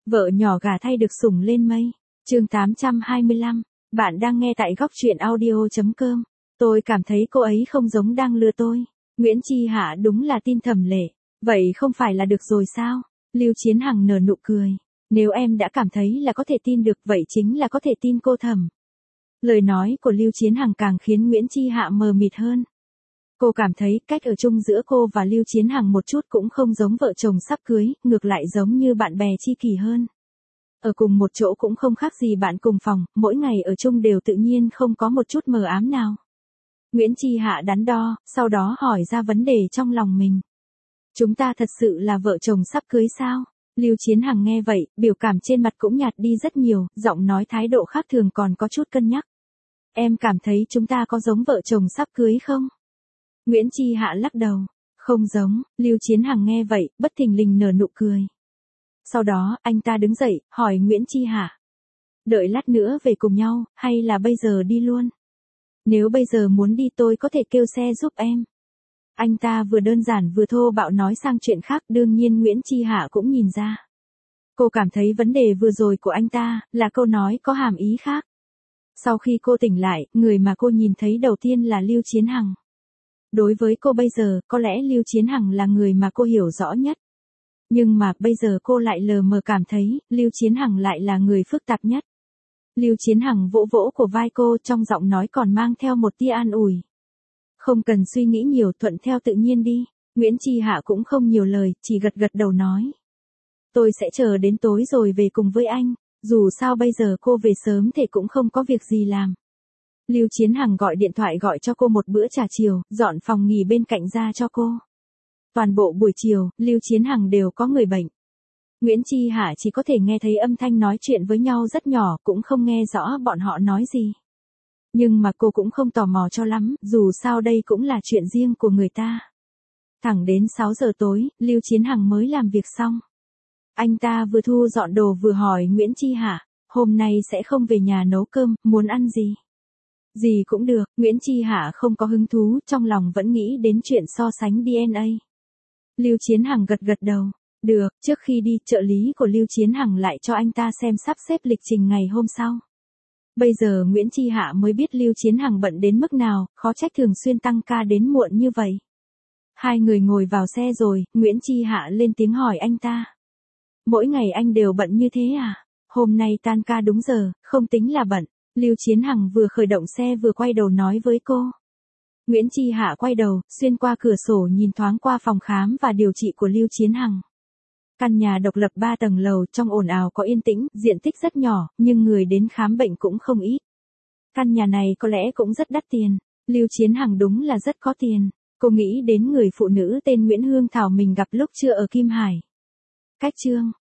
Vợ nhỏ gả thay được sủng lên mây. Chương 825. Bạn đang nghe tại góc truyện audio.com. Tôi cảm thấy cô ấy không giống đang lừa tôi. Nguyễn Chi Hạ đúng là tin Thẩm Lệ. Vậy không phải là được rồi sao? Lưu Chiến Hằng nở nụ cười. Nếu em đã cảm thấy là có thể tin được vậy chính là có thể tin cô Thẩm. Lời nói của Lưu Chiến Hằng càng khiến Nguyễn Chi Hạ mờ mịt hơn. Cô cảm thấy cách ở chung giữa cô và Lưu Chiến Hằng một chút cũng không giống vợ chồng sắp cưới, ngược lại giống như bạn bè tri kỷ hơn. Ở cùng một chỗ cũng không khác gì bạn cùng phòng, mỗi ngày ở chung đều tự nhiên không có một chút mờ ám nào. Nguyễn Chi Hạ đắn đo, sau đó hỏi ra vấn đề trong lòng mình. Chúng ta thật sự là vợ chồng sắp cưới sao? Lưu Chiến Hằng nghe vậy, biểu cảm trên mặt cũng nhạt đi rất nhiều, giọng nói thái độ khác thường còn có chút cân nhắc. Em cảm thấy chúng ta có giống vợ chồng sắp cưới không? Nguyễn Chi Hạ lắc đầu. Không giống. Lưu Chiến Hằng nghe vậy, bất thình lình nở nụ cười. Sau đó, anh ta đứng dậy, hỏi Nguyễn Chi Hạ. Đợi lát nữa về cùng nhau, hay là bây giờ đi luôn? Nếu bây giờ muốn đi tôi có thể kêu xe giúp em. Anh ta vừa đơn giản vừa thô bạo nói sang chuyện khác, đương nhiên Nguyễn Chi Hạ cũng nhìn ra. Cô cảm thấy vấn đề vừa rồi của anh ta, là câu nói có hàm ý khác. Sau khi cô tỉnh lại, người mà cô nhìn thấy đầu tiên là Lưu Chiến Hằng. Đối với cô bây giờ, có lẽ Lưu Chiến Hằng là người mà cô hiểu rõ nhất. Nhưng mà bây giờ cô lại lờ mờ cảm thấy, Lưu Chiến Hằng lại là người phức tạp nhất. Lưu Chiến Hằng vỗ vỗ của vai cô, trong giọng nói còn mang theo một tia an ủi. Không cần suy nghĩ nhiều, thuận theo tự nhiên đi. Nguyễn Chi Hạ cũng không nhiều lời, chỉ gật gật đầu nói. Tôi sẽ chờ đến tối rồi về cùng với anh, dù sao bây giờ cô về sớm thì cũng không có việc gì làm. Lưu Chiến Hằng gọi điện thoại gọi cho cô một bữa trà chiều, dọn phòng nghỉ bên cạnh ra cho cô. Toàn bộ buổi chiều, Lưu Chiến Hằng đều có người bệnh. Nguyễn Chi Hạ chỉ có thể nghe thấy âm thanh nói chuyện với nhau rất nhỏ, cũng không nghe rõ bọn họ nói gì. Nhưng mà cô cũng không tò mò cho lắm, dù sao đây cũng là chuyện riêng của người ta. Thẳng đến 6 giờ tối, Lưu Chiến Hằng mới làm việc xong. Anh ta vừa thu dọn đồ vừa hỏi Nguyễn Chi Hạ, hôm nay sẽ không về nhà nấu cơm, muốn ăn gì? Gì cũng được, Nguyễn Chi Hạ không có hứng thú, trong lòng vẫn nghĩ đến chuyện so sánh DNA. Lưu Chiến Hằng gật gật đầu. Được, trước khi đi, trợ lý của Lưu Chiến Hằng lại cho anh ta xem sắp xếp lịch trình ngày hôm sau. Bây giờ Nguyễn Chi Hạ mới biết Lưu Chiến Hằng bận đến mức nào, khó trách thường xuyên tăng ca đến muộn như vậy. Hai người ngồi vào xe rồi, Nguyễn Chi Hạ lên tiếng hỏi anh ta. Mỗi ngày anh đều bận như thế à? Hôm nay tan ca đúng giờ, không tính là bận. Lưu Chiến Hằng vừa khởi động xe vừa quay đầu nói với cô. Nguyễn Chi Hạ quay đầu, xuyên qua cửa sổ nhìn thoáng qua phòng khám và điều trị của Lưu Chiến Hằng. Căn nhà độc lập 3 tầng lầu, trong ồn ào có yên tĩnh, diện tích rất nhỏ, nhưng người đến khám bệnh cũng không ít. Căn nhà này có lẽ cũng rất đắt tiền. Lưu Chiến Hằng đúng là rất có tiền. Cô nghĩ đến người phụ nữ tên Nguyễn Hương Thảo mình gặp lúc chưa ở Kim Hải. Cách chương